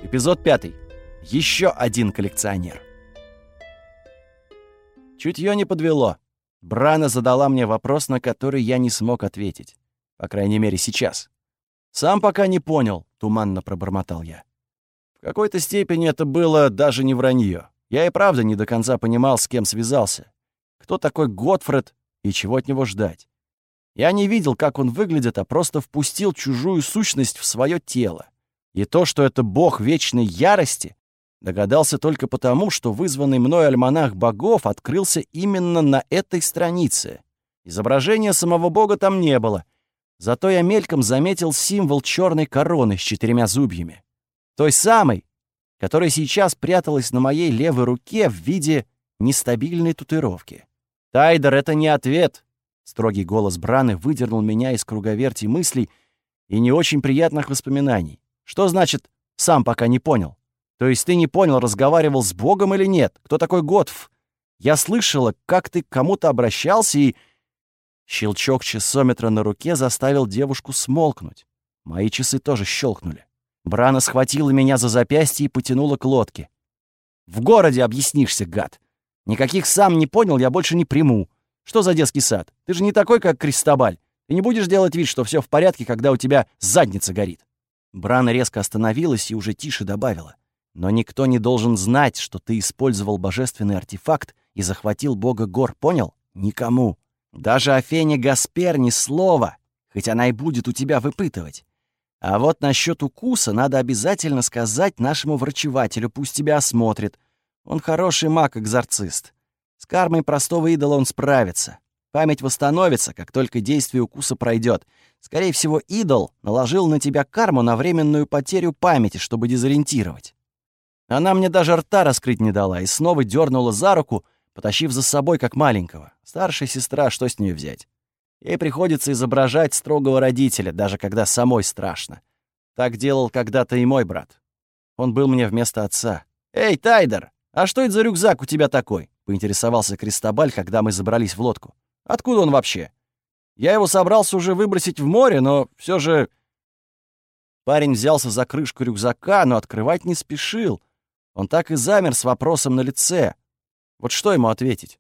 Эпизод 5. Еще один коллекционер. Чутье не подвело. Брана задала мне вопрос, на который я не смог ответить. По крайней мере, сейчас. «Сам пока не понял», — туманно пробормотал я. В какой-то степени это было даже не вранье. Я и правда не до конца понимал, с кем связался. Кто такой Готфред и чего от него ждать. Я не видел, как он выглядит, а просто впустил чужую сущность в свое тело. И то, что это бог вечной ярости, догадался только потому, что вызванный мной альманах богов открылся именно на этой странице. Изображения самого бога там не было. Зато я мельком заметил символ черной короны с 4 зубьями. Той самой, которая сейчас пряталась на моей левой руке в виде нестабильной татуировки. «Тайдер, это не ответ!» Строгий голос Браны выдернул меня из круговерти мыслей и не очень приятных воспоминаний. «Что значит, сам пока не понял? То есть ты не понял, разговаривал с Богом или нет? Кто такой Готф? Я слышала, как ты к кому-то обращался и...» Щелчок часометра на руке заставил девушку смолкнуть. Мои часы тоже щелкнули. Брана схватила меня за запястье и потянула к лодке. «В городе объяснишься, гад! Никаких сам не понял, я больше не приму. Что за детский сад? Ты же не такой, как Кристобаль. Ты не будешь делать вид, что все в порядке, когда у тебя задница горит». Брана резко остановилась и уже тише добавила. «Но никто не должен знать, что ты использовал божественный артефакт и захватил бога гор, понял? Никому. Даже Афене Гаспер ни слова, хоть она и будет у тебя выпытывать. А вот насчет укуса надо обязательно сказать нашему врачевателю, пусть тебя осмотрит. Он хороший маг-экзорцист. С кармой простого идола он справится. Память восстановится, как только действие укуса пройдет. Скорее всего, идол наложил на тебя карму на временную потерю памяти, чтобы дезориентировать». Она мне даже рта раскрыть не дала и снова дернула за руку, потащив за собой как маленького. Старшая сестра, что с нее взять? Ей приходится изображать строгого родителя, даже когда самой страшно. Так делал когда-то и мой брат. Он был мне вместо отца. «Эй, Тайдер, а что это за рюкзак у тебя такой?» — поинтересовался Кристобаль, когда мы забрались в лодку. «Откуда он вообще? Я его собрался уже выбросить в море, но все же...» Парень взялся за крышку рюкзака, но открывать не спешил. Он так и замер с вопросом на лице. Вот что ему ответить?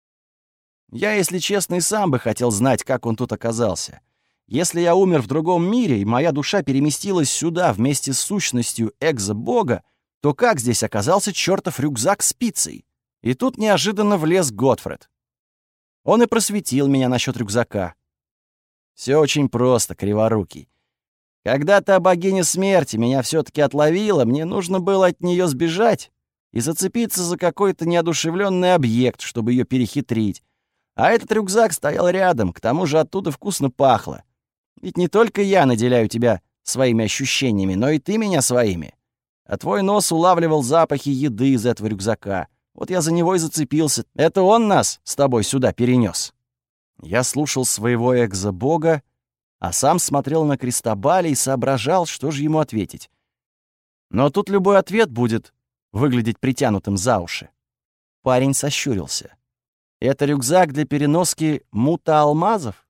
Я, если честно, и сам бы хотел знать, как он тут оказался. Если я умер в другом мире, и моя душа переместилась сюда вместе с сущностью экзо-бога, то как здесь оказался чертов рюкзак с пиццей? И тут неожиданно влез Готфред. Он и просветил меня насчет рюкзака. Все очень просто, криворукий. Когда-то богиня смерти меня все-таки отловила, мне нужно было от нее сбежать и зацепиться за какой-то неодушевленный объект, чтобы ее перехитрить. А этот рюкзак стоял рядом, к тому же оттуда вкусно пахло. Ведь не только я наделяю тебя своими ощущениями, но и ты меня своими. А твой нос улавливал запахи еды из этого рюкзака. Вот я за него и зацепился. Это он нас с тобой сюда перенес. Я слушал своего экзо-бога, а сам смотрел на Кристобаля и соображал, что же ему ответить. Но тут любой ответ будет выглядеть притянутым за уши. Парень сощурился. «Это рюкзак для переноски мута-алмазов?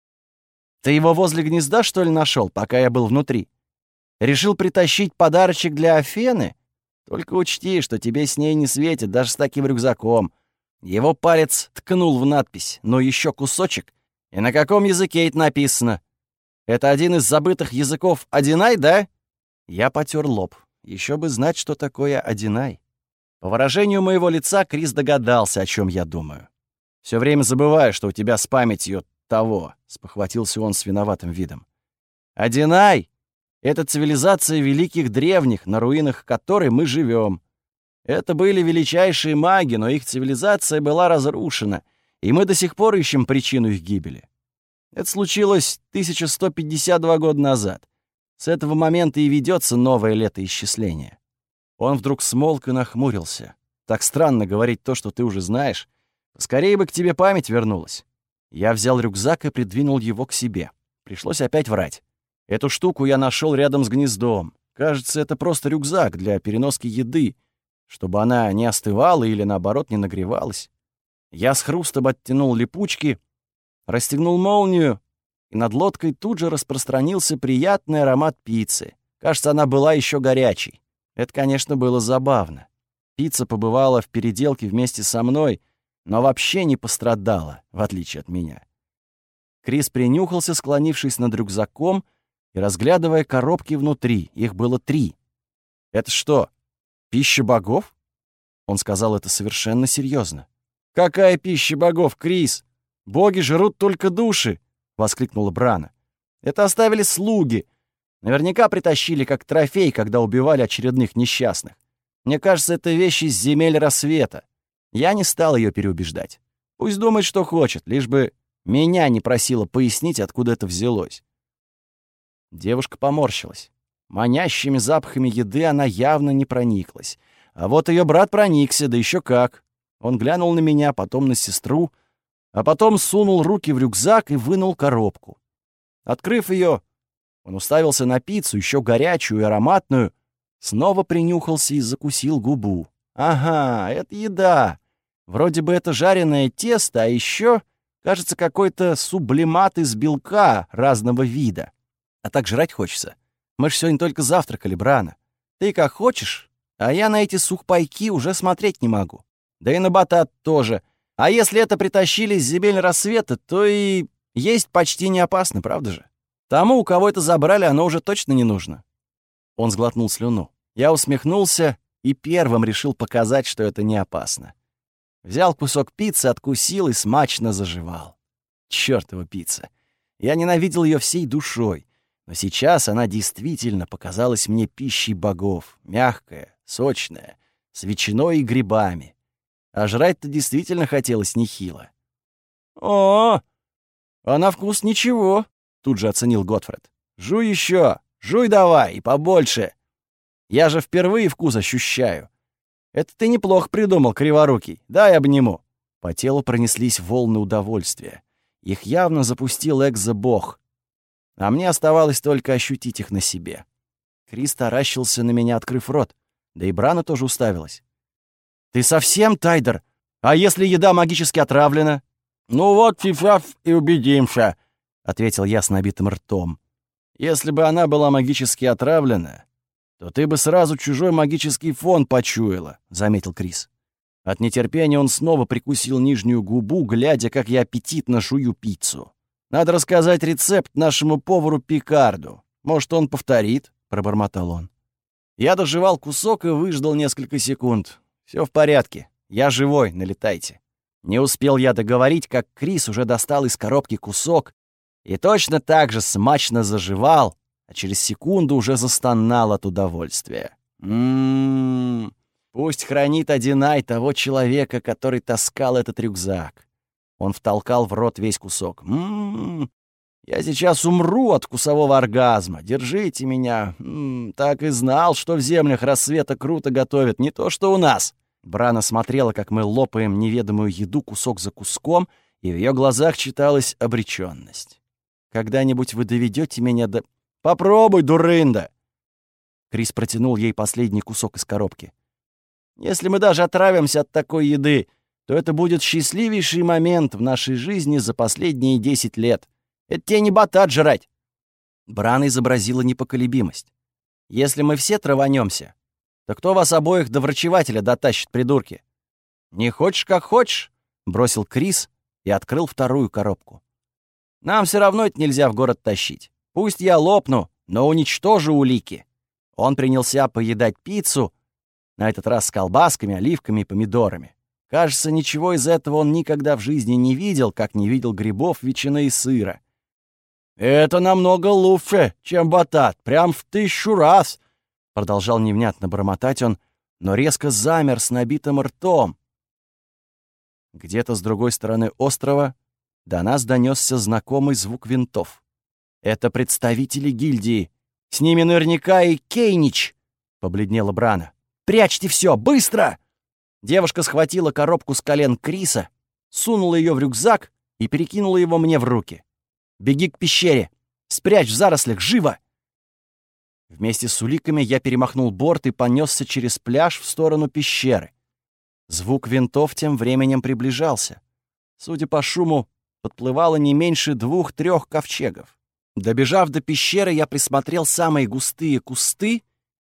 Ты его возле гнезда, что ли, нашел, пока я был внутри? Решил притащить подарочек для Афены? Только учти, что тебе с ней не светит, даже с таким рюкзаком». Его палец ткнул в надпись «Ну еще кусочек». «И на каком языке это написано? Это один из забытых языков Адинай, да?» Я потер лоб. Еще бы знать, что такое Адинай. По выражению моего лица Крис догадался, о чем я думаю. Все время забываю, что у тебя с памятью того», — спохватился он с виноватым видом. «Адинай — это цивилизация великих древних, на руинах которой мы живем. Это были величайшие маги, но их цивилизация была разрушена, и мы до сих пор ищем причину их гибели. Это случилось 1152 года назад. С этого момента и ведется новое летоисчисление». Он вдруг смолк и нахмурился. «Так странно говорить то, что ты уже знаешь. Скорее бы к тебе память вернулась». Я взял рюкзак и придвинул его к себе. Пришлось опять врать. Эту штуку я нашел рядом с гнездом. Кажется, это просто рюкзак для переноски еды, чтобы она не остывала или, наоборот, не нагревалась. Я с хрустом оттянул липучки, расстегнул молнию, и над лодкой тут же распространился приятный аромат пиццы. Кажется, она была еще горячей. Это, конечно, было забавно. Пицца побывала в переделке вместе со мной, но вообще не пострадала, в отличие от меня. Крис принюхался, склонившись над рюкзаком и разглядывая коробки внутри. Их было 3. «Это что, пища богов?» Он сказал это совершенно серьезно. «Какая пища богов, Крис? Боги жрут только души!» — воскликнула Брана. «Это оставили слуги. Наверняка притащили как трофей, когда убивали очередных несчастных. Мне кажется, это вещь из земель рассвета. Я не стал ее переубеждать. Пусть думает, что хочет, лишь бы меня не просила пояснить, откуда это взялось». Девушка поморщилась. Манящими запахами еды она явно не прониклась. А вот ее брат проникся, да еще как. Он глянул на меня, потом на сестру, а потом сунул руки в рюкзак и вынул коробку. Открыв ее, он уставился на пиццу, еще горячую и ароматную, снова принюхался и закусил губу. «Ага, это еда. Вроде бы это жареное тесто, а еще, кажется, какой-то сублимат из белка разного вида. А так жрать хочется. Мы ж сегодня только завтракали, Брана. Ты как хочешь, а я на эти сухпайки уже смотреть не могу. Да и на батат тоже. А если это притащили с земель рассвета, то и есть почти не опасно, правда же? Тому, у кого это забрали, оно уже точно не нужно». Он сглотнул слюну. Я усмехнулся и первым решил показать, что это не опасно. Взял кусок пиццы, откусил и смачно заживал. Чёртова пицца. Я ненавидел ее всей душой. Но сейчас она действительно показалась мне пищей богов. Мягкая, сочная, с ветчиной и грибами. А жрать-то действительно хотелось нехило. «О, а на вкус ничего», — тут же оценил Готфред. «Жуй еще, жуй давай, и побольше. Я же впервые вкус ощущаю. Это ты неплохо придумал, криворукий. Дай обниму». По телу пронеслись волны удовольствия. Их явно запустил экзо-бог. А мне оставалось только ощутить их на себе. Крис таращился на меня, открыв рот. Да и Брана тоже уставилась. «Ты совсем, Тайдер? А если еда магически отравлена?» «Ну вот сейчас и убедимся», — ответил я с набитым ртом. «Если бы она была магически отравлена, то ты бы сразу чужой магический фон почуяла», — заметил Крис. От нетерпения он снова прикусил нижнюю губу, глядя, как я аппетитно жую пиццу. «Надо рассказать рецепт нашему повару Пикарду. Может, он повторит?» — пробормотал он. Я дожевал кусок и выждал несколько секунд. «Все в порядке. Я живой, налетайте». Не успел я договорить, как Крис уже достал из коробки кусок и точно так же смачно заживал, а через секунду уже застонал от удовольствия. Пусть хранит Одинай того человека, который таскал этот рюкзак. Он втолкал в рот весь кусок. Я сейчас умру от вкусового оргазма. Держите меня. Так и знал, что в землях рассвета круто готовят, не то что у нас». Брана смотрела, как мы лопаем неведомую еду кусок за куском, и в ее глазах читалась обреченность. «Когда-нибудь вы доведете меня до...» «Попробуй, дурында!» Крис протянул ей последний кусок из коробки. «Если мы даже отравимся от такой еды, то это будет счастливейший момент в нашей жизни за последние 10 лет. Это тебе не батат жрать!» Брана изобразила непоколебимость. «Если мы все траванемся, то кто вас обоих до врачевателя дотащит, придурки?» «Не хочешь, как хочешь», — бросил Крис и открыл вторую коробку. «Нам все равно это нельзя в город тащить. Пусть я лопну, но уничтожу улики». Он принялся поедать пиццу, на этот раз с колбасками, оливками и помидорами. Кажется, ничего из этого он никогда в жизни не видел, как не видел грибов, ветчины и сыра. «Это намного лучше, чем батат, прям в 1000 раз», — продолжал невнятно бормотать он, но резко замер с набитым ртом. Где-то с другой стороны острова до нас донесся знакомый звук винтов. «Это представители гильдии. С ними наверняка и Кейнич», — побледнела Брана. «Прячьте все, быстро!» Девушка схватила коробку с колен Криса, сунула ее в рюкзак и перекинула его мне в руки. «Беги к пещере! Спрячь в зарослях! Живо!» Вместе с уликами я перемахнул борт и понесся через пляж в сторону пещеры. Звук винтов тем временем приближался. Судя по шуму, подплывало не меньше 2-3 ковчегов. Добежав до пещеры, я присмотрел самые густые кусты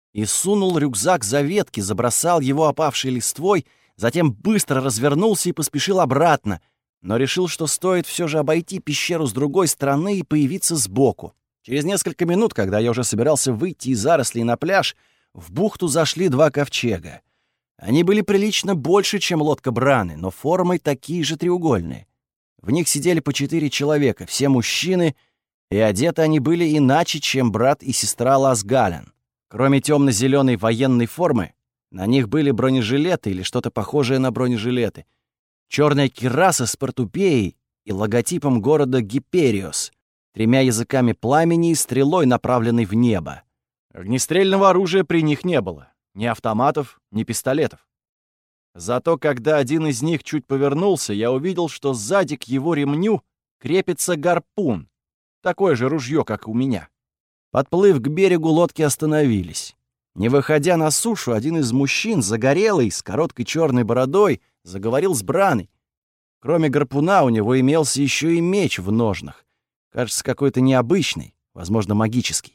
и сунул рюкзак за ветки, забросал его опавшей листвой, затем быстро развернулся и поспешил обратно, но решил, что стоит все же обойти пещеру с другой стороны и появиться сбоку. Через несколько минут, когда я уже собирался выйти из зарослей на пляж, в бухту зашли 2 ковчега. Они были прилично больше, чем лодка Браны, но формой такие же треугольные. В них сидели по 4 человека, все мужчины, и одеты они были иначе, чем брат и сестра Ласгален. Кроме темно-зеленой военной формы, на них были бронежилеты или что-то похожее на бронежилеты, черная кираса с портупеей и логотипом города Гипериос, 3 языками пламени и стрелой, направленной в небо. Огнестрельного оружия при них не было. Ни автоматов, ни пистолетов. Зато когда один из них чуть повернулся, я увидел, что сзади к его ремню крепится гарпун. Такое же ружье, как у меня. Подплыв к берегу, лодки остановились. Не выходя на сушу, один из мужчин, загорелый, с короткой черной бородой, заговорил с Браной. Кроме гарпуна у него имелся еще и меч в ножнах. Кажется, какой-то необычный, возможно, магический.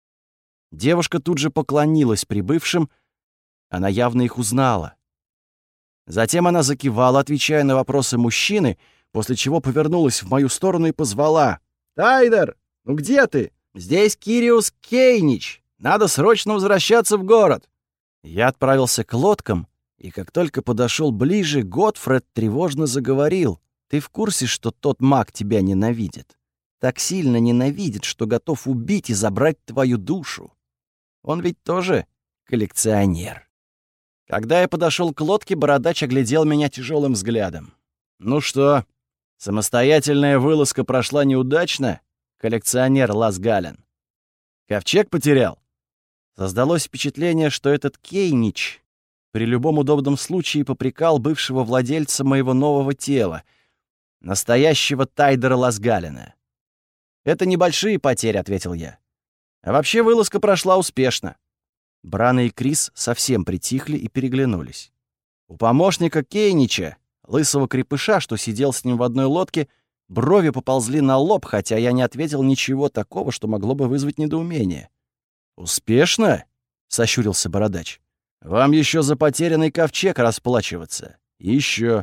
Девушка тут же поклонилась прибывшим, она явно их узнала. Затем она закивала, отвечая на вопросы мужчины, после чего повернулась в мою сторону и позвала: «Тайдер, ну где ты? Здесь Кириус Кейнич. Надо срочно возвращаться в город». Я отправился к лодкам, и как только подошел ближе, Готфред тревожно заговорил: «Ты в курсе, что тот маг тебя ненавидит? Так сильно ненавидит, что готов убить и забрать твою душу. Он ведь тоже коллекционер». Когда я подошел к лодке, бородач оглядел меня тяжелым взглядом. «Ну что, самостоятельная вылазка прошла неудачно, коллекционер Ласгален? Ковчег потерял?» Создалось впечатление, что этот Кейнич при любом удобном случае попрекал бывшего владельца моего нового тела, настоящего Тайдера Ласгалена. «Это небольшие потери», — ответил я. «А вообще вылазка прошла успешно». Брана и Крис совсем притихли и переглянулись. У помощника Кейнича, лысого крепыша, что сидел с ним в одной лодке, брови поползли на лоб, хотя я не ответил ничего такого, что могло бы вызвать недоумение. «Успешно?» — сощурился бородач. «Вам еще за потерянный ковчег расплачиваться. Еще.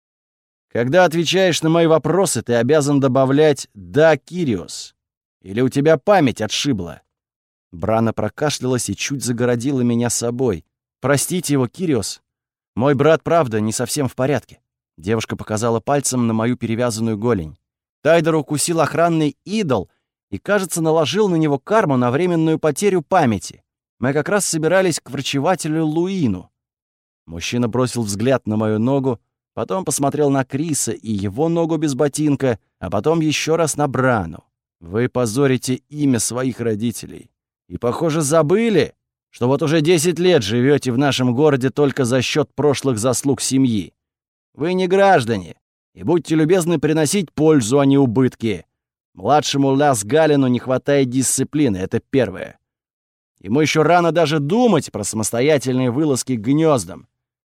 Когда отвечаешь на мои вопросы, ты обязан добавлять «да, Кириос». Или у тебя память отшибла?» Брана прокашлялась и чуть загородила меня собой. «Простите его, Кириос. Мой брат, правда, не совсем в порядке». Девушка показала пальцем на мою перевязанную голень. Тайдер укусил охранный идол и, кажется, наложил на него карму на временную потерю памяти. Мы как раз собирались к врачевателю Луину. Мужчина бросил взгляд на мою ногу, потом посмотрел на Криса и его ногу без ботинка, а потом еще раз на Брану. «Вы позорите имя своих родителей. И, похоже, забыли, что вот уже 10 лет живете в нашем городе только за счет прошлых заслуг семьи. Вы не граждане, и будьте любезны приносить пользу, а не убытки. Младшему Ласгалену не хватает дисциплины, это первое. Ему еще рано даже думать про самостоятельные вылазки к гнездам.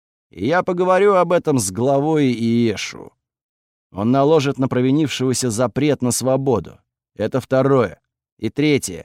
И я поговорю об этом с главой Иешу. Он наложит на провинившегося запрет на свободу. Это второе. И третье.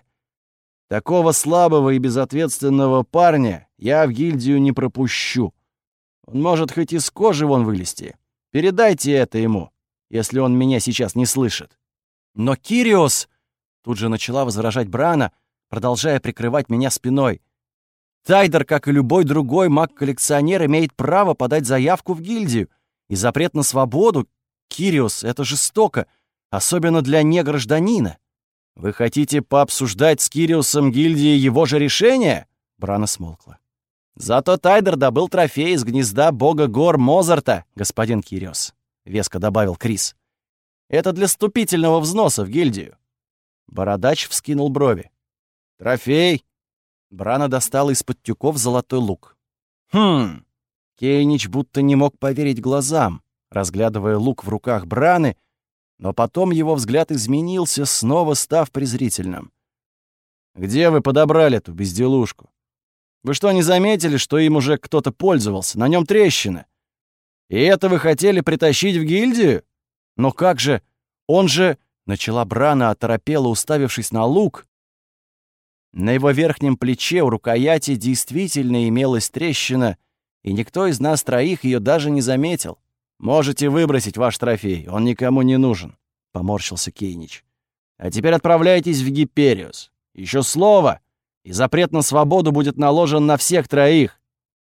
Такого слабого и безответственного парня я в гильдию не пропущу. Он может хоть из кожи вон вылезти. Передайте это ему, если он меня сейчас не слышит». «Но Кириос!» — тут же начала возражать Брана, продолжая прикрывать меня спиной. «Тайдер, как и любой другой маг-коллекционер, имеет право подать заявку в гильдию. И запрет на свободу, Кириос, это жестоко, особенно для негражданина». «Вы хотите пообсуждать с Кириусом гильдии его же решение?» Брана смолкла. «Зато Тайдер добыл трофей из гнезда бога гор Мозарта, господин Кириос», — веско добавил Крис. «Это для вступительного взноса в гильдию». Бородач вскинул брови. «Трофей?» Брана достала из-под тюков золотой лук. «Хм...» Кейнич будто не мог поверить глазам, разглядывая лук в руках Браны, но потом его взгляд изменился, снова став презрительным. «Где вы подобрали эту безделушку? Вы что, не заметили, что им уже кто-то пользовался? На нем трещина. И это вы хотели притащить в гильдию? Но как же? Он же...» Начала Брана, оторопела, уставившись на лук. На его верхнем плече у рукояти действительно имелась трещина, и никто из нас троих ее даже не заметил. «Можете выбросить ваш трофей, он никому не нужен», — поморщился Кейнич. «А теперь отправляйтесь в Гипериус. Еще слово, и запрет на свободу будет наложен на всех троих».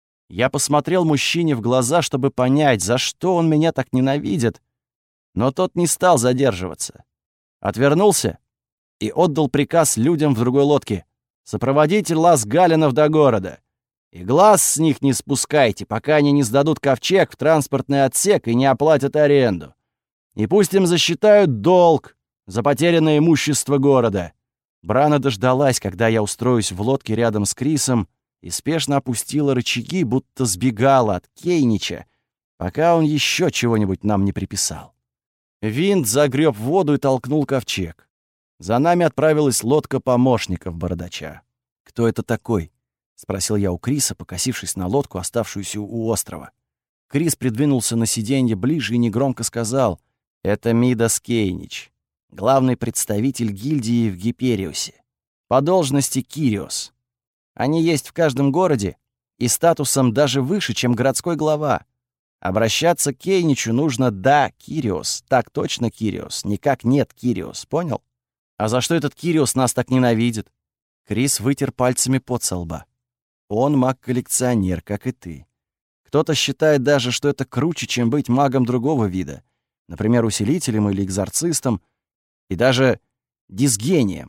Я посмотрел мужчине в глаза, чтобы понять, за что он меня так ненавидит, но тот не стал задерживаться. Отвернулся и отдал приказ людям в другой лодке: «Сопроводите Лас Галленов до города. И глаз с них не спускайте, пока они не сдадут ковчег в транспортный отсек и не оплатят аренду. И пусть им засчитают долг за потерянное имущество города». Брана дождалась, когда я устроюсь в лодке рядом с Крисом, и спешно опустила рычаги, будто сбегала от Кейнича, пока он еще чего-нибудь нам не приписал. Винт загреб воду и толкнул ковчег. За нами отправилась лодка помощников бородача. «Кто это такой?» — спросил я у Криса, покосившись на лодку, оставшуюся у острова. Крис придвинулся на сиденье ближе и негромко сказал: «Это Мидас Кейнич, главный представитель гильдии в Гипериусе. По должности Кириос. Они есть в каждом городе и статусом даже выше, чем городской глава. Обращаться к Кейничу нужно «да, Кириос», так точно Кириос, никак «нет, Кириос», понял? А за что этот Кириос нас так ненавидит?» Крис вытер пальцами пот со лба. «Он маг-коллекционер, как и ты. Кто-то считает даже, что это круче, чем быть магом другого вида, например, усилителем или экзорцистом, и даже дисгением.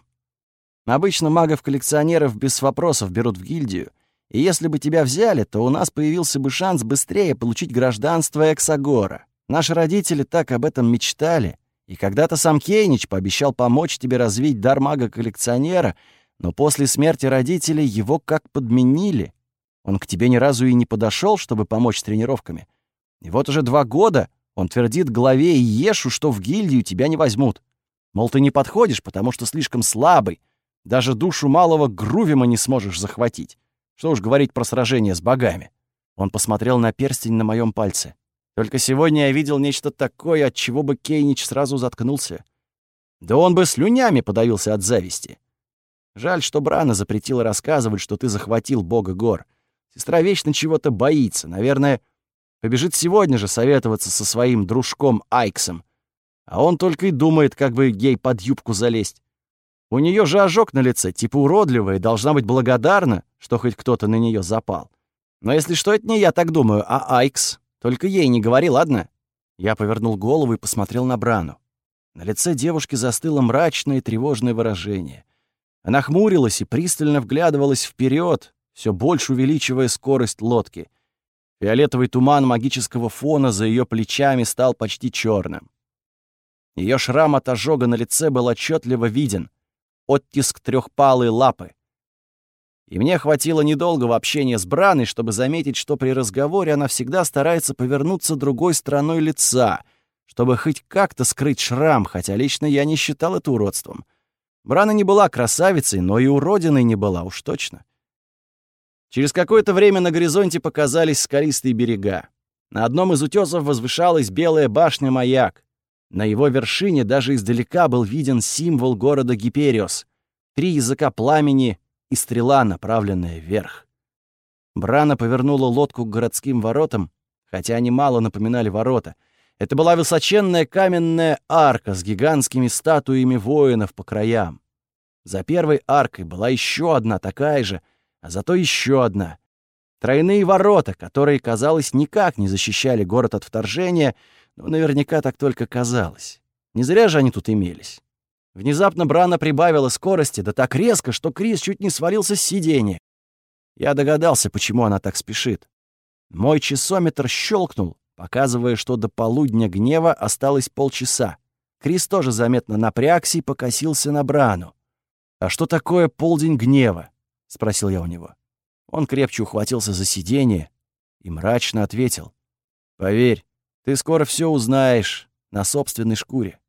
Обычно магов-коллекционеров без вопросов берут в гильдию, и если бы тебя взяли, то у нас появился бы шанс быстрее получить гражданство Эксагора. Наши родители так об этом мечтали, и когда-то сам Кейнич пообещал помочь тебе развить дар мага-коллекционера, но после смерти родителей его как подменили. Он к тебе ни разу и не подошел, чтобы помочь с тренировками. И вот уже 2 года он твердит главе Иешу, что в гильдию тебя не возьмут. Мол, ты не подходишь, потому что слишком слабый, даже душу малого Грувима не сможешь захватить. Что уж говорить про сражение с богами». Он посмотрел на перстень на моем пальце. Только сегодня я видел нечто такое, от чего бы Кейнич сразу заткнулся. Да он бы слюнями подавился от зависти. Жаль, что Брана запретила рассказывать, что ты захватил бога гор. Сестра вечно чего-то боится. Наверное, побежит сегодня же советоваться со своим дружком Айксом. А он только и думает, как бы ей под юбку залезть. У нее же ожог на лице, типа уродливая, и должна быть благодарна, что хоть кто-то на нее запал. Но если что, это не я так думаю, а Айкс. Только ей не говори, ладно?» Я повернул голову и посмотрел на Брану. На лице девушки застыло мрачное и тревожное выражение. Она хмурилась и пристально вглядывалась вперед, все больше увеличивая скорость лодки. Фиолетовый туман магического фона за ее плечами стал почти черным. Ее шрам от ожога на лице был отчетливо виден. Оттиск трехпалой лапы. И мне хватило недолгого общения с Браной, чтобы заметить, что при разговоре она всегда старается повернуться другой стороной лица, чтобы хоть как-то скрыть шрам, хотя лично я не считал это уродством. Брана не была красавицей, но и уродиной не была, уж точно. Через какое-то время на горизонте показались скалистые берега. На одном из утесов возвышалась белая башня-маяк. На его вершине даже издалека был виден символ города Гипериос — 3 языка пламени и стрела, направленная вверх. Брана повернула лодку к городским воротам, хотя они мало напоминали ворота. Это была высоченная каменная арка с гигантскими статуями воинов по краям. За первой аркой была еще одна такая же, а зато еще одна. Тройные ворота, которые, казалось, никак не защищали город от вторжения, но наверняка так только казалось. Не зря же они тут имелись. Внезапно Брана прибавила скорости, да так резко, что Крис чуть не свалился с сиденья. Я догадался, почему она так спешит. Мой часометр щелкнул, показывая, что до полудня гнева осталось полчаса. Крис тоже заметно напрягся и покосился на Брану. «А что такое полдень гнева?» — спросил я у него. Он крепче ухватился за сиденье и мрачно ответил: «Поверь, ты скоро все узнаешь на собственной шкуре».